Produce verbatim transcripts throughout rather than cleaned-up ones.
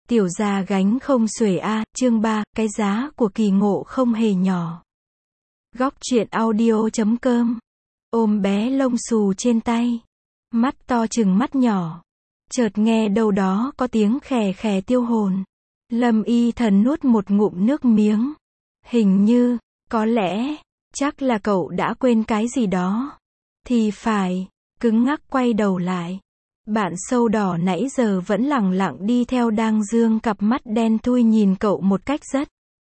Tiểu gia gánh không xuể a, chương ba, cái giá của kỳ ngộ không hề nhỏ. Góc truyện audio chấm com. Ôm bé lông xù trên tay. Mắt to chừng mắt nhỏ. Chợt nghe đâu đó có tiếng khè khè tiêu hồn. Lâm Y Thần nuốt một ngụm nước miếng. Hình như, có lẽ, chắc là cậu đã quên cái gì đó. Thì phải, cứng ngắc quay đầu lại. Bạn sâu đỏ nãy giờ vẫn lẳng lặng đi theo đang dương cặp mắt đen thui nhìn cậu một cách rất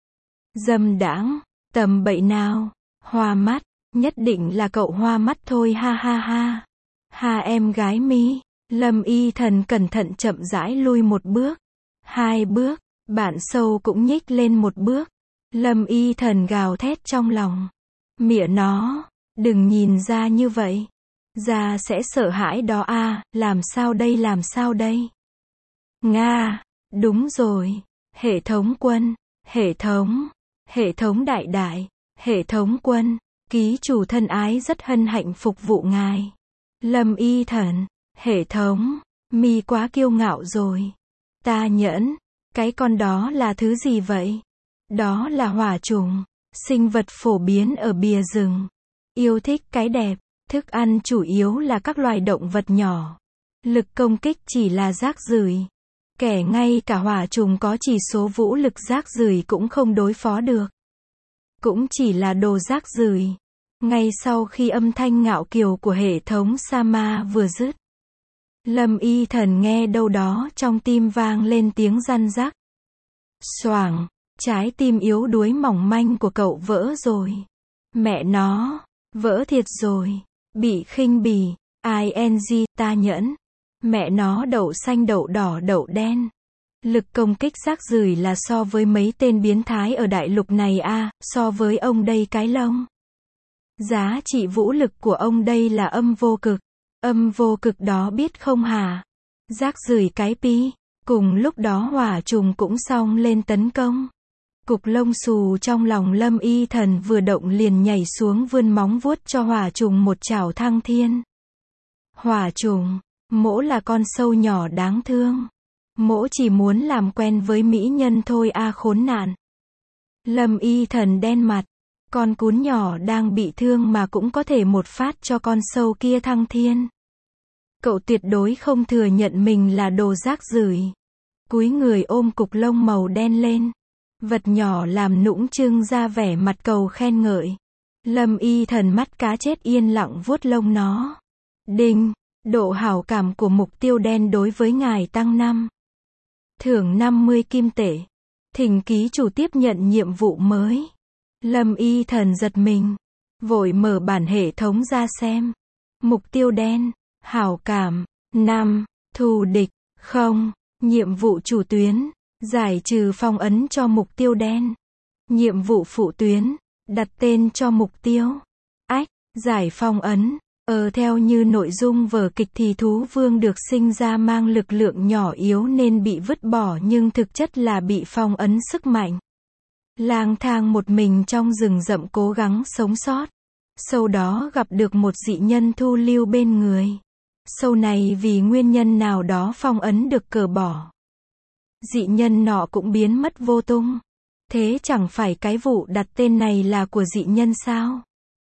dâm đãng. Tầm bậy nào, hoa mắt, nhất định là cậu hoa mắt thôi ha ha ha. Ha em gái mi. Lâm Y Thần cẩn thận chậm rãi lui một bước, hai bước, bạn sâu cũng nhích lên một bước. Lâm Y Thần gào thét trong lòng. Mịa nó, đừng nhìn ra như vậy. Ra sẽ sợ hãi đó a, làm sao đây làm sao đây? Nga, đúng rồi, hệ thống quân, hệ thống, hệ thống đại đại, hệ thống quân, ký chủ thân ái rất hân hạnh phục vụ ngài. Lâm Y Thần, hệ thống, mi quá kiêu ngạo rồi. Ta nhẫn, cái con đó là thứ gì vậy? Đó là hỏa trùng, sinh vật phổ biến ở bìa rừng. Yêu thích cái đẹp. Thức ăn chủ yếu là các loài động vật nhỏ. Lực công kích chỉ là rác rưởi. Kẻ ngay cả hỏa trùng có chỉ số vũ lực rác rưởi cũng không đối phó được. Cũng chỉ là đồ rác rưởi. Ngay sau khi âm thanh ngạo kiều của hệ thống Sama vừa dứt, Lâm Y Thần nghe đâu đó trong tim vang lên tiếng răn rắc. Xoảng, trái tim yếu đuối mỏng manh của cậu vỡ rồi. Mẹ nó, vỡ thiệt rồi. Bị khinh bỉ, ing, ta nhẫn. Mẹ nó đậu xanh đậu đỏ đậu đen. Lực công kích rác rưởi là so với mấy tên biến thái ở đại lục này a, so với ông đây cái lông. Giá trị vũ lực của ông đây là âm vô cực. Âm vô cực đó biết không hả? Rác rưởi cái pi. Cùng lúc đó hỏa trùng cũng xông lên tấn công. Cục lông xù trong lòng Lâm Y Thần vừa động liền nhảy xuống vươn móng vuốt cho hỏa trùng một chảo thăng thiên. Hỏa trùng, mỗ là con sâu nhỏ đáng thương. Mỗ chỉ muốn làm quen với mỹ nhân thôi a khốn nạn. Lâm Y Thần đen mặt. Con cún nhỏ đang bị thương mà cũng có thể một phát cho con sâu kia thăng thiên. Cậu tuyệt đối không thừa nhận mình là đồ rác rưởi. Cúi người ôm cục lông màu đen lên. Vật nhỏ làm nũng trưng ra vẻ mặt cầu khen ngợi. Lâm Y Thần mắt cá chết yên lặng vuốt lông nó. Đinh, độ hảo cảm của mục tiêu đen đối với ngài tăng năm. Thưởng năm mươi kim tệ. Thỉnh ký chủ tiếp nhận nhiệm vụ mới. Lâm Y Thần giật mình. Vội mở bản hệ thống ra xem. Mục tiêu đen, hảo cảm, năm, thù địch, không, nhiệm vụ chủ tuyến. Giải trừ phong ấn cho mục tiêu đen. Nhiệm vụ phụ tuyến. Đặt tên cho mục tiêu. Ách, giải phong ấn. Ờ theo như nội dung vở kịch thì thú vương được sinh ra mang lực lượng nhỏ yếu nên bị vứt bỏ nhưng thực chất là bị phong ấn sức mạnh. Lang thang một mình trong rừng rậm cố gắng sống sót. Sau đó gặp được một dị nhân thu lưu bên người. Sau này vì nguyên nhân nào đó phong ấn được cởi bỏ. Dị nhân nọ cũng biến mất vô tung. Thế chẳng phải cái vụ đặt tên này là của dị nhân sao?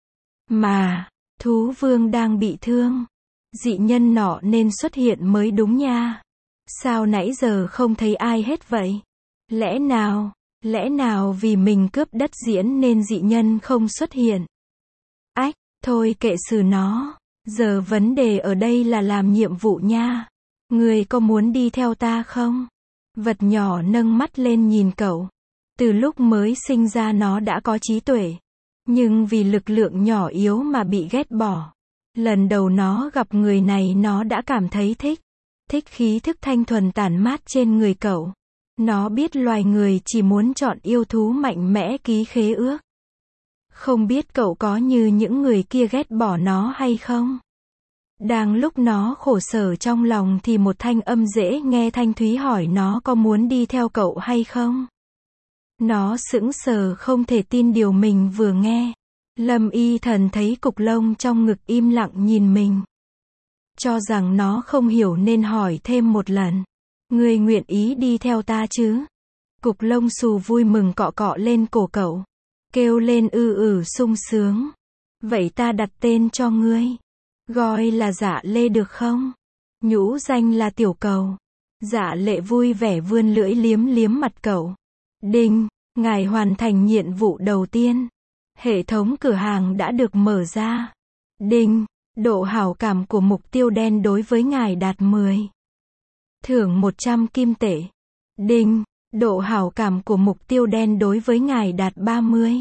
Mà, thú vương đang bị thương. Dị nhân nọ nên xuất hiện mới đúng nha. Sao nãy giờ không thấy ai hết vậy? Lẽ nào, lẽ nào vì mình cướp đất diễn nên dị nhân không xuất hiện? Ách, thôi kệ xử nó. Giờ vấn đề ở đây là làm nhiệm vụ nha. Người có muốn đi theo ta không? Vật nhỏ nâng mắt lên nhìn cậu. Từ lúc mới sinh ra nó đã có trí tuệ. Nhưng vì lực lượng nhỏ yếu mà bị ghét bỏ. Lần đầu nó gặp người này nó đã cảm thấy thích. Thích khí thức thanh thuần tản mát trên người cậu. Nó biết loài người chỉ muốn chọn yêu thú mạnh mẽ ký khế ước. Không biết cậu có như những người kia ghét bỏ nó hay không? Đang lúc nó khổ sở trong lòng thì một thanh âm dễ nghe thanh thúy hỏi nó có muốn đi theo cậu hay không? Nó sững sờ không thể tin điều mình vừa nghe. Lâm Y Thần thấy cục lông trong ngực im lặng nhìn mình. Cho rằng nó không hiểu nên hỏi thêm một lần. Ngươi nguyện ý đi theo ta chứ? Cục lông xù vui mừng cọ cọ lên cổ cậu. Kêu lên ư ử sung sướng. Vậy ta đặt tên cho ngươi. Gọi là Dạ Lê được không? Nhũ danh là Tiểu Cầu. Dạ Lệ vui vẻ vươn lưỡi liếm liếm mặt cậu. Đinh, ngài hoàn thành nhiệm vụ đầu tiên. Hệ thống cửa hàng đã được mở ra. Đinh, độ hảo cảm của mục tiêu đen đối với ngài đạt mười. Thưởng một trăm kim tệ. Đinh, độ hảo cảm của mục tiêu đen đối với ngài đạt ba mươi.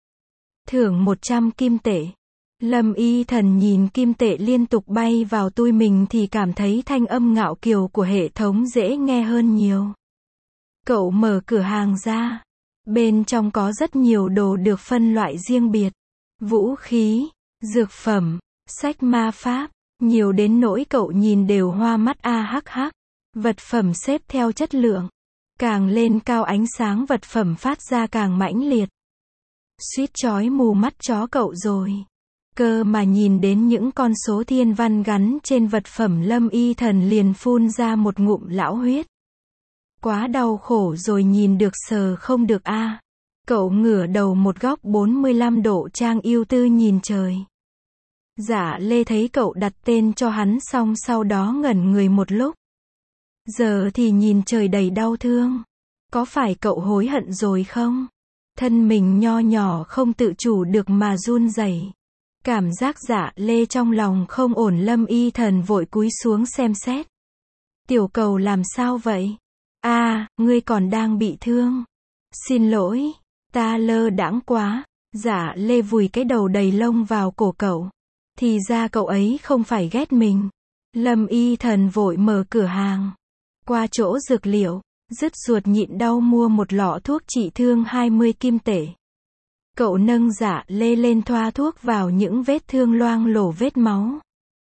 Thưởng một trăm kim tệ. Lâm Y Thần nhìn kim tệ liên tục bay vào túi mình thì cảm thấy thanh âm ngạo kiều của hệ thống dễ nghe hơn nhiều. Cậu mở cửa hàng ra. Bên trong có rất nhiều đồ được phân loại riêng biệt. Vũ khí, dược phẩm, sách ma pháp, nhiều đến nỗi cậu nhìn đều hoa mắt a hắc hắc. Vật phẩm xếp theo chất lượng. Càng lên cao ánh sáng vật phẩm phát ra càng mãnh liệt. Suýt chói mù mắt chó cậu rồi. Cơ mà nhìn đến những con số thiên văn gắn trên vật phẩm Lâm Y Thần liền phun ra một ngụm lão huyết. Quá đau khổ rồi nhìn được sờ không được a. À. Cậu ngửa đầu một góc bốn mươi lăm độ trang ưu tư nhìn trời. Dạ Lê thấy cậu đặt tên cho hắn xong sau đó ngẩn người một lúc. Giờ thì nhìn trời đầy đau thương. Có phải cậu hối hận rồi không? Thân mình nho nhỏ không tự chủ được mà run rẩy. Cảm giác Dạ Lê trong lòng không ổn. Lâm Y Thần vội cúi xuống xem xét. Tiểu Cầu làm sao vậy? A, à, ngươi còn đang bị thương. Xin lỗi, ta lơ đãng quá. Dạ Lê vùi cái đầu đầy lông vào cổ cậu. Thì ra cậu ấy không phải ghét mình. Lâm Y Thần vội mở cửa hàng. Qua chỗ dược liệu, dứt ruột nhịn đau mua một lọ thuốc trị thương hai mươi kim tệ. Cậu nâng Dạ Lê lên thoa thuốc vào những vết thương loang lổ vết máu.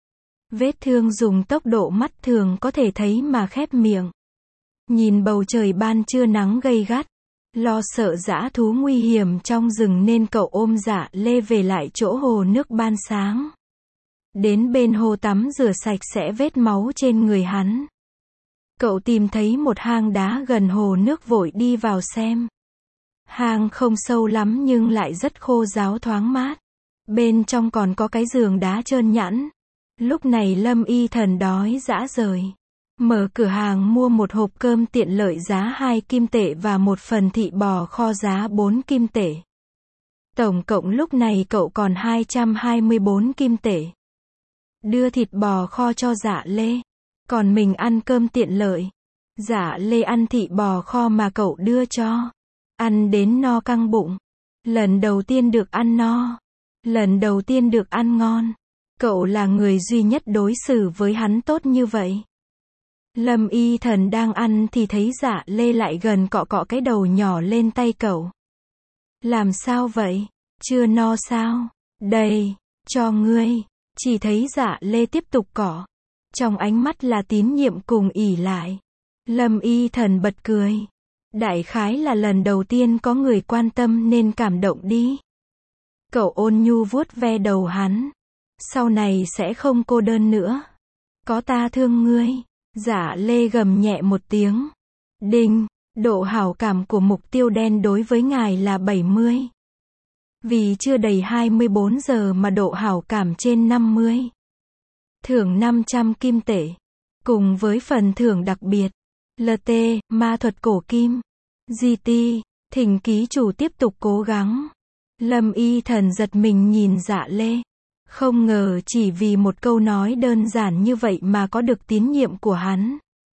Vết thương dùng tốc độ mắt thường có thể thấy mà khép miệng. Nhìn bầu trời ban trưa nắng gay gắt. Lo sợ dã thú nguy hiểm trong rừng nên cậu ôm Dạ Lê về lại chỗ hồ nước ban sáng. Đến bên hồ tắm rửa sạch sẽ vết máu trên người hắn. Cậu tìm thấy một hang đá gần hồ nước vội đi vào xem. Hang không sâu lắm nhưng lại rất khô ráo thoáng mát. Bên trong còn có cái giường đá trơn nhẵn. Lúc này Lâm Y Thần đói rã rời. Mở cửa hàng mua một hộp cơm tiện lợi giá hai kim tệ và một phần thịt bò kho giá bốn kim tệ. Tổng cộng lúc này cậu còn hai trăm hai mươi bốn kim tệ. Đưa thịt bò kho cho Dạ Lê. Còn mình ăn cơm tiện lợi. Dạ Lê ăn thịt bò kho mà cậu đưa cho. Ăn đến no căng bụng. Lần đầu tiên được ăn no. Lần đầu tiên được ăn ngon. Cậu là người duy nhất đối xử với hắn tốt như vậy. Lâm Y Thần đang ăn thì thấy Dạ Lê lại gần cọ cọ cái đầu nhỏ lên tay cậu. Làm sao vậy? Chưa no sao? Đây, cho ngươi. Chỉ thấy Dạ Lê tiếp tục cọ. Trong ánh mắt là tín nhiệm cùng ỷ lại. Lâm Y Thần bật cười. Đại khái là lần đầu tiên có người quan tâm nên cảm động đi. Cậu ôn nhu vuốt ve đầu hắn. Sau này sẽ không cô đơn nữa. Có ta thương ngươi. Dạ Lê gầm nhẹ một tiếng. Đinh, độ hảo cảm của mục tiêu đen đối với ngài là bảy mươi. Vì chưa đầy hai mươi bốn giờ mà độ hảo cảm trên năm mươi. Thưởng năm trăm kim tệ. Cùng với phần thưởng đặc biệt. lờ tê, ma thuật cổ kim. giê tê, thỉnh ký chủ tiếp tục cố gắng. Lâm Y Thần giật mình nhìn Dạ Lê. Không ngờ chỉ vì một câu nói đơn giản như vậy mà có được tín nhiệm của hắn.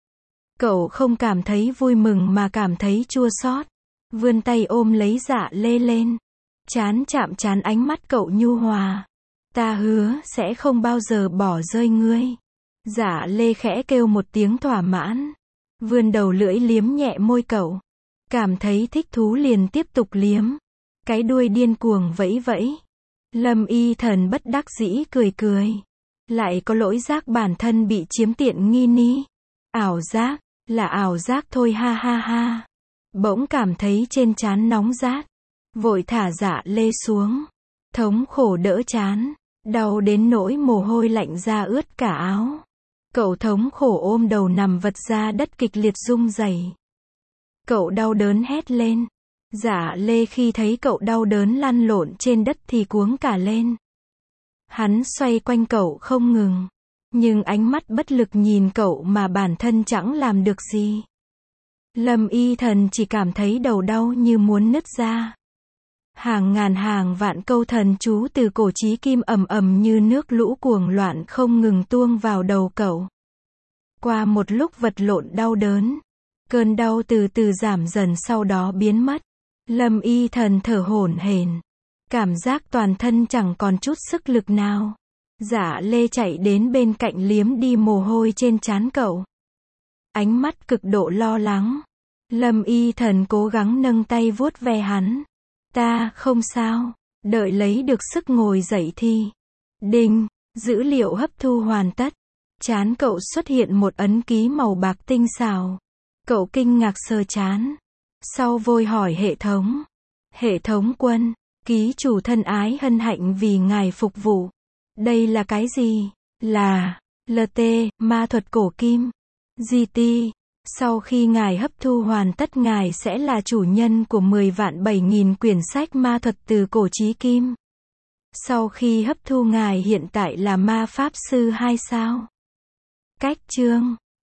Cậu không cảm thấy vui mừng mà cảm thấy chua xót. Vươn tay ôm lấy Dạ Lê lên. Chán chạm chán ánh mắt cậu nhu hòa. Ta hứa sẽ không bao giờ bỏ rơi ngươi. Dạ Lê khẽ kêu một tiếng thỏa mãn. Vươn đầu lưỡi liếm nhẹ môi cậu. Cảm thấy thích thú liền tiếp tục liếm. Cái đuôi điên cuồng vẫy vẫy. Lâm Y Thần bất đắc dĩ cười cười. Lại có lỗi giác bản thân bị chiếm tiện nghi ni. Ảo giác, là ảo giác thôi ha ha ha. Bỗng cảm thấy trên trán nóng rát. Vội thả Dạ Lê xuống. Thống khổ đỡ trán. Đau đến nỗi mồ hôi lạnh ra ướt cả áo. Cậu thống khổ ôm đầu nằm vật ra đất kịch liệt rung rẩy. Cậu đau đớn hét lên. Dạ Lê khi thấy cậu đau đớn lăn lộn trên đất thì cuống cả lên. Hắn xoay quanh cậu không ngừng. Nhưng ánh mắt bất lực nhìn cậu mà bản thân chẳng làm được gì. Lâm Y Thần chỉ cảm thấy đầu đau như muốn nứt ra. Hàng ngàn hàng vạn câu thần chú từ cổ chí kim ầm ầm như nước lũ cuồng loạn không ngừng tuông vào đầu cậu. Qua một lúc vật lộn đau đớn, cơn đau từ từ giảm dần sau đó biến mất. Lâm Y Thần thở hổn hển, cảm giác toàn thân chẳng còn chút sức lực nào. Dạ Lê chạy đến bên cạnh liếm đi mồ hôi trên trán cậu. Ánh mắt cực độ lo lắng. Lâm Y Thần cố gắng nâng tay vuốt ve hắn. Ta không sao, đợi lấy được sức ngồi dậy thì. Đinh, dữ liệu hấp thu hoàn tất. Trán cậu xuất hiện một ấn ký màu bạc tinh xảo. Cậu kinh ngạc sờ trán. Sau vội hỏi hệ thống. Hệ thống quân, ký chủ thân ái hân hạnh vì ngài phục vụ. Đây là cái gì? Là lờ tê, ma thuật cổ kim. giê tê. Sau khi ngài hấp thu hoàn tất ngài sẽ là chủ nhân của mười vạn bảy nghìn quyển sách ma thuật từ cổ chí kim. Sau khi hấp thu ngài hiện tại là ma pháp sư hai sao. Cách chương